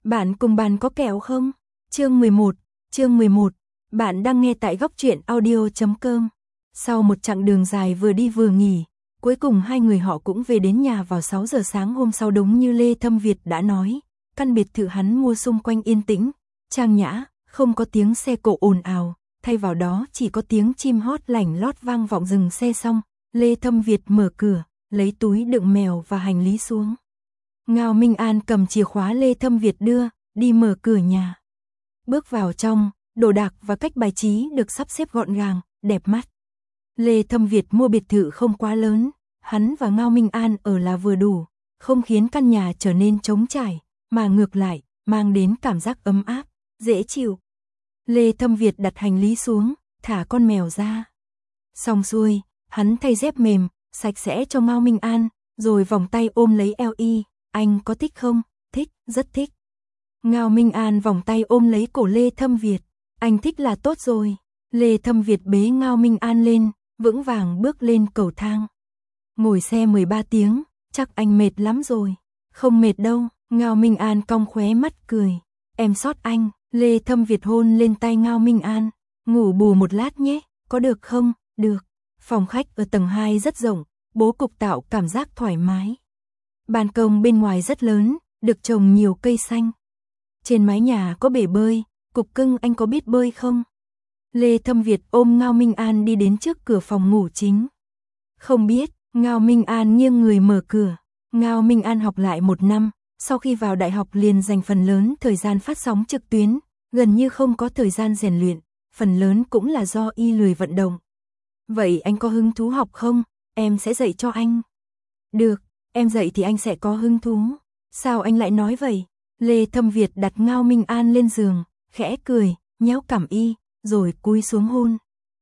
Bạn cùng bàn có kẹo không? Chương 11. Bạn đang nghe tại góc truyện audio.com. Sau một chặng đường dài vừa đi vừa nghỉ, cuối cùng hai người họ cũng về đến nhà vào 6 giờ sáng hôm sau, đúng như Lê Thâm Việt đã nói. Căn biệt thự hắn mua xung quanh yên tĩnh, trang nhã, không có tiếng xe cộ ồn ào, thay vào đó chỉ có tiếng chim hót lảnh lót vang vọng. Dừng xe xong, Lê Thâm Việt mở cửa, lấy túi đựng mèo và hành lý xuống. Ngao Minh An cầm chìa khóa Lê Thâm Việt đưa, đi mở cửa nhà. Bước vào trong, đồ đạc và cách bài trí được sắp xếp gọn gàng, đẹp mắt. Lê Thâm Việt mua biệt thự không quá lớn, hắn và Ngao Minh An ở là vừa đủ, không khiến căn nhà trở nên trống trải, mà ngược lại, mang đến cảm giác ấm áp, dễ chịu. Lê Thâm Việt đặt hành lý xuống, thả con mèo ra. Xong xuôi, hắn thay dép mềm, sạch sẽ cho Ngao Minh An, rồi vòng tay ôm lấy eo y. Anh có thích không? Thích, rất thích. Ngao Minh An vòng tay ôm lấy cổ Lê Thâm Việt. Anh thích là tốt rồi. Lê Thâm Việt bế Ngao Minh An lên, vững vàng bước lên cầu thang. Ngồi xe 13 tiếng, chắc anh mệt lắm rồi. Không mệt đâu, Ngao Minh An cong khóe mắt cười. Em sót anh. Lê Thâm Việt hôn lên tay Ngao Minh An. Ngủ bù một lát nhé, có được không? Được. Phòng khách ở tầng 2 rất rộng, bố cục tạo cảm giác thoải mái. Ban công bên ngoài rất lớn, được trồng nhiều cây xanh. Trên mái nhà có bể bơi, Cục Cưng anh có biết bơi không? Lê Thâm Việt ôm Ngao Minh An đi đến trước cửa phòng ngủ chính. Không biết, Ngao Minh An nghiêng người mở cửa. Ngao Minh An học lại 1 năm, sau khi vào đại học liền dành phần lớn thời gian phát sóng trực tuyến, gần như không có thời gian rèn luyện, phần lớn cũng là do y lười vận động. Vậy anh có hứng thú học không? Em sẽ dạy cho anh. Được. Em dạy thì anh sẽ có hứng thú. Sao anh lại nói vậy? Lê Thâm Việt đặt Ngao Minh An lên giường, khẽ cười, nhéo cằm y, rồi cúi xuống hôn.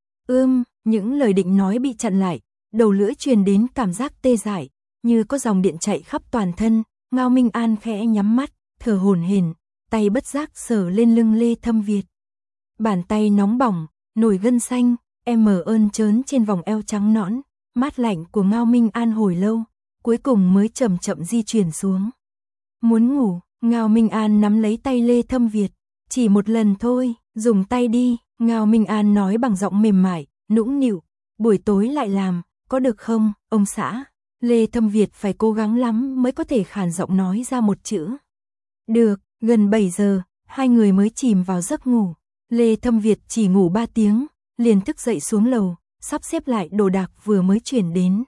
Những lời định nói bị chặn lại, đầu lưỡi truyền đến cảm giác tê dại, như có dòng điện chạy khắp toàn thân. Ngao Minh An khẽ nhắm mắt, thở hổn hển, tay bất giác sờ lên lưng Lê Thâm Việt. Bàn tay nóng bỏng, nổi gân xanh, em mờ ơn trớn trên vòng eo trắng nõn, mát lạnh của Ngao Minh An hồi lâu, cuối cùng mới chậm chậm di chuyển xuống. Muốn ngủ, Ngao Minh An nắm lấy tay Lê Thâm Việt. Chỉ một lần thôi, dùng tay đi, Ngao Minh An nói bằng giọng mềm mại, nũng nịu. Buổi tối lại làm, có được không, ông xã? Lê Thâm Việt phải cố gắng lắm mới có thể khàn giọng nói ra một chữ. Được, gần 7 giờ, hai người mới chìm vào giấc ngủ. Lê Thâm Việt chỉ ngủ 3 tiếng, liền thức dậy xuống lầu, sắp xếp lại đồ đạc vừa mới chuyển đến.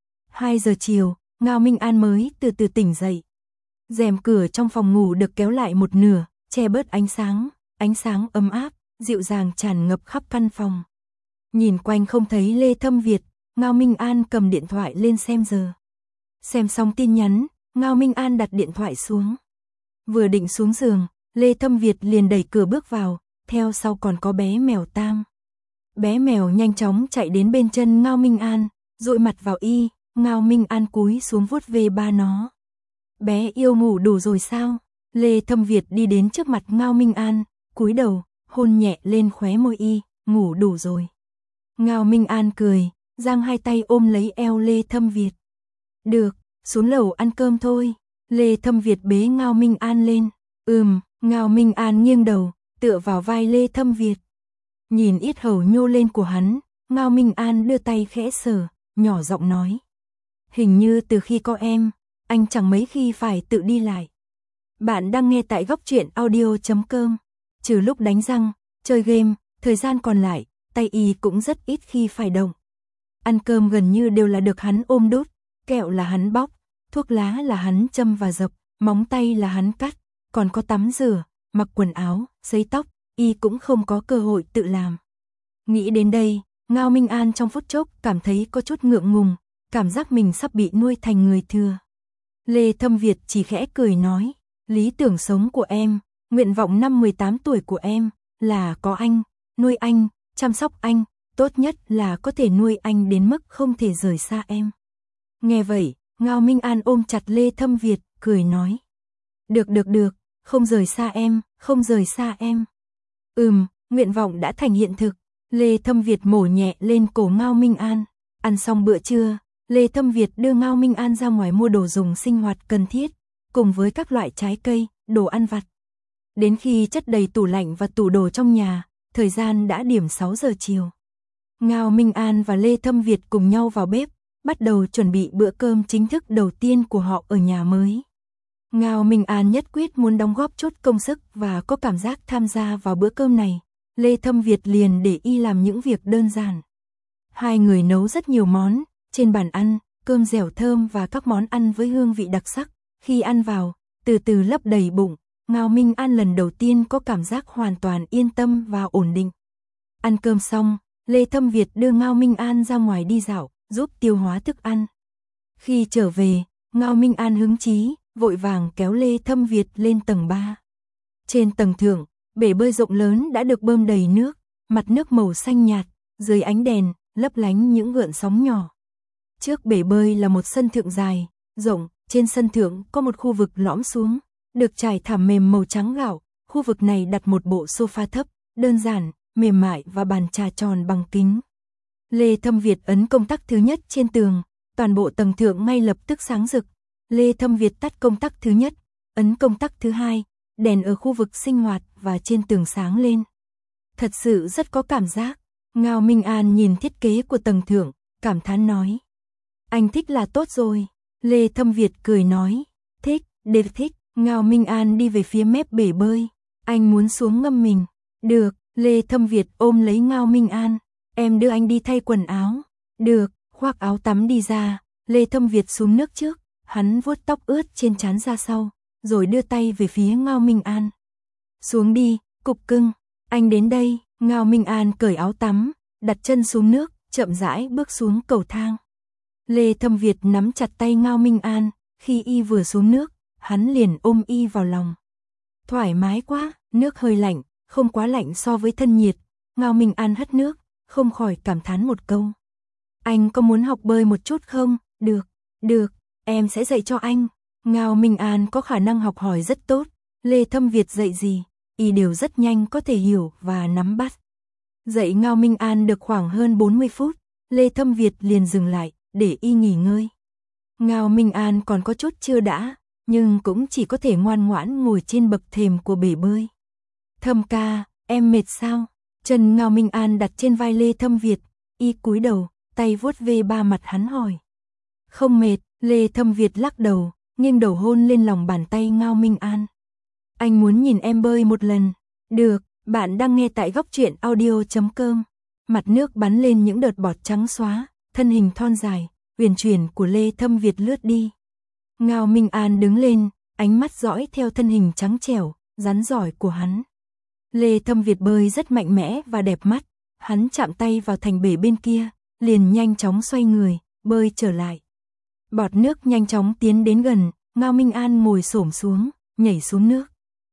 2 giờ chiều, Ngao Minh An mới từ từ tỉnh dậy. Rèm cửa trong phòng ngủ được kéo lại một nửa, che bớt ánh sáng ấm áp, dịu dàng tràn ngập khắp căn phòng. Nhìn quanh không thấy Lê Thâm Việt, Ngao Minh An cầm điện thoại lên xem giờ. Xem xong tin nhắn, Ngao Minh An đặt điện thoại xuống. Vừa định xuống giường, Lê Thâm Việt liền đẩy cửa bước vào, theo sau còn có bé mèo Tam. Bé mèo nhanh chóng chạy đến bên chân Ngao Minh An, dụi mặt vào y. Ngao Minh An cúi xuống vuốt ve ba nó. Bé yêu ngủ đủ rồi sao? Lê Thâm Việt đi đến trước mặt Ngao Minh An, cúi đầu, hôn nhẹ lên khóe môi y, ngủ đủ rồi. Ngao Minh An cười, giang hai tay ôm lấy eo Lê Thâm Việt. Được, xuống lầu ăn cơm thôi. Lê Thâm Việt bế Ngao Minh An lên. Ngao Minh An nghiêng đầu, tựa vào vai Lê Thâm Việt. Nhìn yết hầu nhô lên của hắn, Ngao Minh An đưa tay khẽ sờ, nhỏ giọng nói. Hình như từ khi có em, anh chẳng mấy khi phải tự đi lại. Bạn đang nghe tại góc truyện audio.com. Trừ lúc đánh răng, chơi game, thời gian còn lại, tay y cũng rất ít khi phải động. Ăn cơm gần như đều là được hắn ôm đút, kẹo là hắn bóc, thuốc lá là hắn châm và dập, móng tay là hắn cắt, còn có tắm rửa, mặc quần áo, sấy tóc, y cũng không có cơ hội tự làm. Nghĩ đến đây, Ngao Minh An trong phút chốc cảm thấy có chút ngượng ngùng, cảm giác mình sắp bị nuôi thành người thừa. Lê Thâm Việt chỉ khẽ cười nói, lý tưởng sống của em, nguyện vọng năm 18 tuổi của em, là có anh, nuôi anh, chăm sóc anh, tốt nhất là có thể nuôi anh đến mức không thể rời xa em. Nghe vậy, Ngao Minh An ôm chặt Lê Thâm Việt, cười nói. Được, không rời xa em, không rời xa em. Nguyện vọng đã thành hiện thực. Lê Thâm Việt mổ nhẹ lên cổ Ngao Minh An. Ăn xong bữa trưa, Lê Thâm Việt đưa Ngao Minh An ra ngoài mua đồ dùng sinh hoạt cần thiết, cùng với các loại trái cây, đồ ăn vặt. Đến khi chất đầy tủ lạnh và tủ đồ trong nhà, thời gian đã điểm 6 giờ chiều. Ngao Minh An và Lê Thâm Việt cùng nhau vào bếp, bắt đầu chuẩn bị bữa cơm chính thức đầu tiên của họ ở nhà mới. Ngao Minh An nhất quyết muốn đóng góp chút công sức và có cảm giác tham gia vào bữa cơm này. Lê Thâm Việt liền để y làm những việc đơn giản. Hai người nấu rất nhiều món, trên bàn ăn, cơm dẻo thơm và các món ăn với hương vị đặc sắc. Khi ăn vào, từ từ lấp đầy bụng, Ngao Minh An lần đầu tiên có cảm giác hoàn toàn yên tâm và ổn định. Ăn cơm xong, Lê Thâm Việt đưa Ngao Minh An ra ngoài đi dạo, giúp tiêu hóa thức ăn. Khi trở về, Ngao Minh An hứng chí, vội vàng kéo Lê Thâm Việt lên tầng 3. Trên tầng thượng, bể bơi rộng lớn đã được bơm đầy nước, mặt nước màu xanh nhạt, dưới ánh đèn, lấp lánh những gợn sóng nhỏ. Trước bể bơi là một sân thượng dài, rộng, trên sân thượng có một khu vực lõm xuống, được trải thảm mềm màu trắng gạo, khu vực này đặt một bộ sofa thấp, đơn giản, mềm mại và bàn trà tròn bằng kính. Lê Thâm Việt ấn công tắc thứ nhất trên tường, toàn bộ tầng thượng ngay lập tức sáng rực. Lê Thâm Việt tắt công tắc thứ nhất, ấn công tắc thứ hai, đèn ở khu vực sinh hoạt và trên tường sáng lên. Thật sự rất có cảm giác. Ngao Minh An nhìn thiết kế của tầng thượng, cảm thán nói. Anh thích là tốt rồi. Lê Thâm Việt cười nói. Thích, đều thích. Ngao Minh An đi về phía mép bể bơi. Anh muốn xuống ngâm mình. Được, Lê Thâm Việt ôm lấy Ngao Minh An. Em đưa anh đi thay quần áo. Được, khoác áo tắm đi ra. Lê Thâm Việt xuống nước trước. Hắn vuốt tóc ướt trên trán ra sau, rồi đưa tay về phía Ngao Minh An. Xuống đi, cục cưng. Anh đến đây. Ngao Minh An cởi áo tắm, đặt chân xuống nước, chậm rãi bước xuống cầu thang. Lê Thâm Việt nắm chặt tay Ngao Minh An, khi y vừa xuống nước, hắn liền ôm y vào lòng. Thoải mái quá, nước hơi lạnh, không quá lạnh so với thân nhiệt. Ngao Minh An hất nước, không khỏi cảm thán một câu. Anh có muốn học bơi một chút không? Được, em sẽ dạy cho anh. Ngao Minh An có khả năng học hỏi rất tốt, Lê Thâm Việt dạy gì, y đều rất nhanh có thể hiểu và nắm bắt. Dạy Ngao Minh An được khoảng hơn 40 phút, Lê Thâm Việt liền dừng lại, để y nghỉ ngơi. Ngao Minh An còn có chút chưa đã, nhưng cũng chỉ có thể ngoan ngoãn ngồi trên bậc thềm của bể bơi. Thâm ca, em mệt sao? Chân Ngao Minh An đặt trên vai Lê Thâm Việt, y cúi đầu, tay vuốt ve ba mặt hắn hỏi. Không mệt, Lê Thâm Việt lắc đầu, nghiêng đầu hôn lên lòng bàn tay Ngao Minh An. Anh muốn nhìn em bơi một lần. Được, bạn đang nghe tại góc truyện audio.com. Mặt nước bắn lên những đợt bọt trắng xóa, thân hình thon dài, uyển chuyển của Lê Thâm Việt lướt đi. Ngao Minh An đứng lên, ánh mắt dõi theo thân hình trắng trẻo, rắn giỏi của hắn. Lê Thâm Việt bơi rất mạnh mẽ và đẹp mắt, hắn chạm tay vào thành bể bên kia, liền nhanh chóng xoay người, bơi trở lại. Bọt nước nhanh chóng tiến đến gần, Ngao Minh An ngồi xổm xuống, nhảy xuống nước.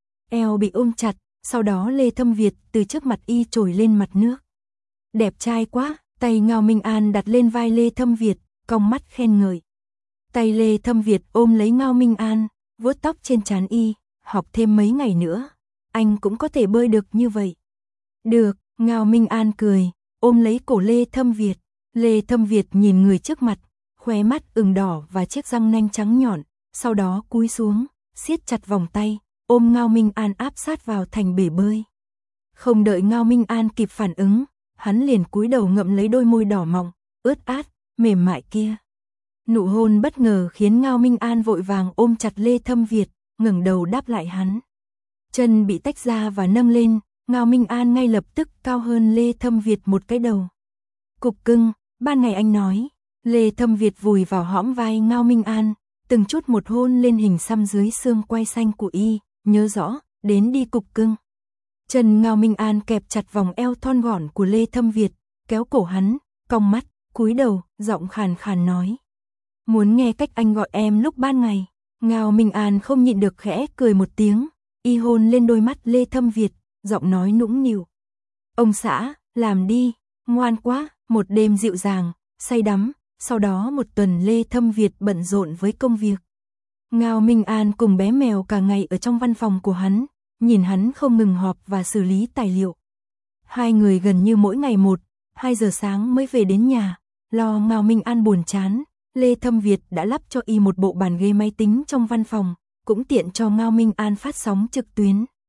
Eo bị ôm chặt, sau đó Lê Thâm Việt từ trước mặt y trồi lên mặt nước. Đẹp trai quá, tay Ngao Minh An đặt lên vai Lê Thâm Việt, cong mắt khen ngợi. Tay Lê Thâm Việt ôm lấy Ngao Minh An, vuốt tóc trên trán y, học thêm mấy ngày nữa, anh cũng có thể bơi được như vậy. Được, Ngao Minh An cười, ôm lấy cổ Lê Thâm Việt. Lê Thâm Việt nhìn người trước mặt, khóe mắt ửng đỏ và chiếc răng nanh trắng nhọn, sau đó cúi xuống, siết chặt vòng tay, ôm Ngao Minh An áp sát vào thành bể bơi. Không đợi Ngao Minh An kịp phản ứng, hắn liền cúi đầu ngậm lấy đôi môi đỏ mọng, ướt át, mềm mại kia. Nụ hôn bất ngờ khiến Ngao Minh An vội vàng ôm chặt Lê Thâm Việt, ngẩng đầu đáp lại hắn. Chân bị tách ra và nâng lên, Ngao Minh An ngay lập tức cao hơn Lê Thâm Việt một cái đầu. Cục cưng, ban ngày anh nói. Lê Thâm Việt vùi vào hõm vai Ngao Minh An, từng chút một hôn lên hình xăm dưới xương quai xanh của y, nhớ rõ, đến đi cục cưng. Chân Ngao Minh An kẹp chặt vòng eo thon gọn của Lê Thâm Việt, kéo cổ hắn, cong mắt, cúi đầu, giọng khàn khàn nói. Muốn nghe cách anh gọi em lúc ban ngày. Ngao Minh An không nhịn được khẽ cười một tiếng, y hôn lên đôi mắt Lê Thâm Việt, giọng nói nũng nịu. Ông xã, làm đi, ngoan quá, một đêm dịu dàng, say đắm, sau đó một tuần Lê Thâm Việt bận rộn với công việc. Ngao Minh An cùng bé mèo cả ngày ở trong văn phòng của hắn, nhìn hắn không ngừng họp và xử lý tài liệu. Hai người gần như mỗi ngày 1-2 giờ sáng mới về đến nhà, lo Ngao Minh An buồn chán, Lê Thâm Việt đã lắp cho y một bộ bàn ghế máy tính trong văn phòng, cũng tiện cho Ngao Minh An phát sóng trực tuyến.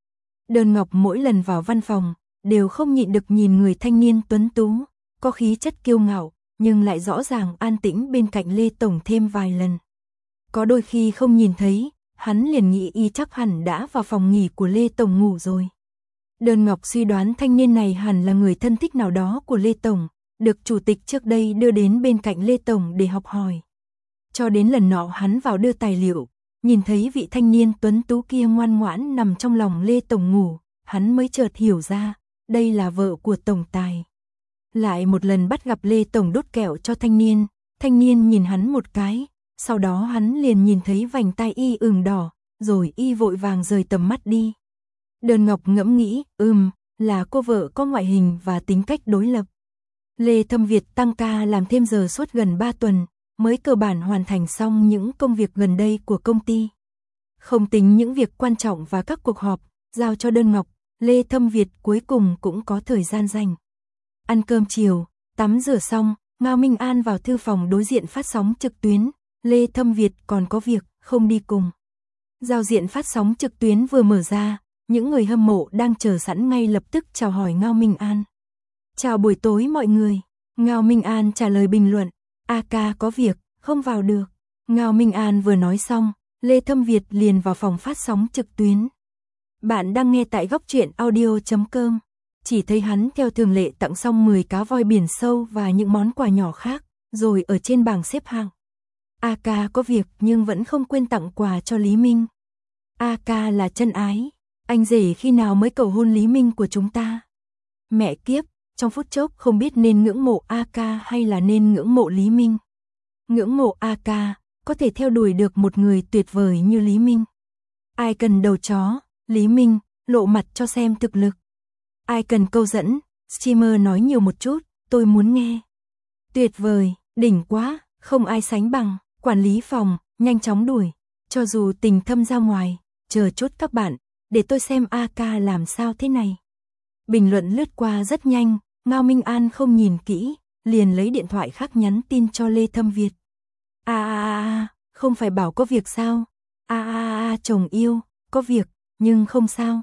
Đơn Ngọc mỗi lần vào văn phòng, đều không nhịn được nhìn người thanh niên tuấn tú, có khí chất kiêu ngạo, nhưng lại rõ ràng an tĩnh bên cạnh Lê Tổng thêm vài lần. Có đôi khi không nhìn thấy, hắn liền nghĩ y chắc hẳn đã vào phòng nghỉ của Lê Tổng ngủ rồi. Đơn Ngọc suy đoán thanh niên này hẳn là người thân thích nào đó của Lê Tổng, được chủ tịch trước đây đưa đến bên cạnh Lê Tổng để học hỏi. Cho đến lần nọ hắn vào đưa tài liệu, nhìn thấy vị thanh niên tuấn tú kia ngoan ngoãn nằm trong lòng Lê Tổng ngủ, hắn mới chợt hiểu ra, đây là vợ của Tổng Tài. Lại một lần bắt gặp Lê Tổng đốt kẹo cho thanh niên nhìn hắn một cái, sau đó hắn liền nhìn thấy vành tai y ửng đỏ, rồi y vội vàng rời tầm mắt đi. Đơn Ngọc ngẫm nghĩ, là cô vợ có ngoại hình và tính cách đối lập. Lê Thâm Việt tăng ca làm thêm giờ suốt gần 3 tuần, mới cơ bản hoàn thành xong những công việc gần đây của công ty. Không tính những việc quan trọng và các cuộc họp, giao cho Đơn Ngọc, Lê Thâm Việt cuối cùng cũng có thời gian rảnh. Ăn cơm chiều, tắm rửa xong, Ngao Minh An vào thư phòng đối diện phát sóng trực tuyến, Lê Thâm Việt còn có việc, không đi cùng. Giao diện phát sóng trực tuyến vừa mở ra, những người hâm mộ đang chờ sẵn ngay lập tức chào hỏi Ngao Minh An. Chào buổi tối mọi người, Ngao Minh An trả lời bình luận, ca có việc, không vào được. Ngao Minh An vừa nói xong, Lê Thâm Việt liền vào phòng phát sóng trực tuyến. Bạn đang nghe tại góc truyện audio.com. Chỉ thấy hắn theo thường lệ tặng xong 10 cá voi biển sâu và những món quà nhỏ khác, rồi ở trên bảng xếp hạng. Ca có việc nhưng vẫn không quên tặng quà cho Lý Minh. Ca là chân ái, anh rể khi nào mới cầu hôn Lý Minh của chúng ta? Mẹ kiếp, trong phút chốc không biết nên ngưỡng mộ ca hay là nên ngưỡng mộ Lý Minh. Ngưỡng mộ ca, có thể theo đuổi được một người tuyệt vời như Lý Minh. Ai cần đầu chó, Lý Minh, lộ mặt cho xem thực lực. Ai cần câu dẫn, streamer nói nhiều một chút, tôi muốn nghe. Tuyệt vời, đỉnh quá, không ai sánh bằng, quản lý phòng, nhanh chóng đuổi. Cho dù tình thâm ra ngoài, chờ chút các bạn, để tôi xem ca làm sao thế này. Bình luận lướt qua rất nhanh, Ngao Minh An không nhìn kỹ, liền lấy điện thoại khác nhắn tin cho Lê Thâm Việt. Không phải bảo có việc sao? Chồng yêu, có việc, nhưng không sao.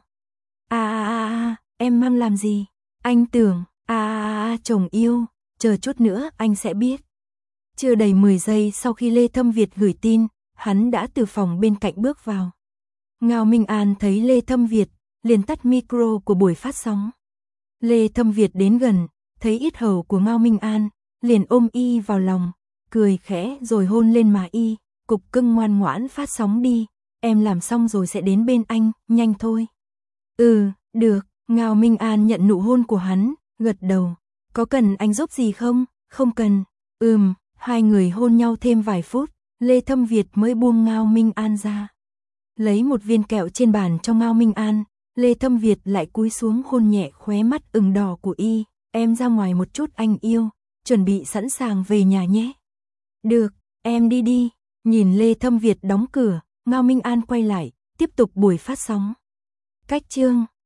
Em mang làm gì? Anh tưởng, chồng yêu, chờ chút nữa anh sẽ biết. Chưa đầy 10 giây sau khi Lê Thâm Việt gửi tin, hắn đã từ phòng bên cạnh bước vào. Ngao Minh An thấy Lê Thâm Việt, liền tắt micro của buổi phát sóng. Lê Thâm Việt đến gần, thấy yết hầu của Ngao Minh An, liền ôm y vào lòng, cười khẽ rồi hôn lên má y, cục cưng ngoan ngoãn phát sóng đi, em làm xong rồi sẽ đến bên anh, nhanh thôi. Được, Ngao Minh An nhận nụ hôn của hắn, gật đầu, có cần anh giúp gì không? Không cần, hai người hôn nhau thêm vài phút, Lê Thâm Việt mới buông Ngao Minh An ra. Lấy một viên kẹo trên bàn cho Ngao Minh An, Lê Thâm Việt lại cúi xuống hôn nhẹ khóe mắt ửng đỏ của y, em ra ngoài một chút anh yêu, chuẩn bị sẵn sàng về nhà nhé. Được, em đi. Nhìn Lê Thâm Việt đóng cửa, Ngao Minh An quay lại, tiếp tục buổi phát sóng. Cách chương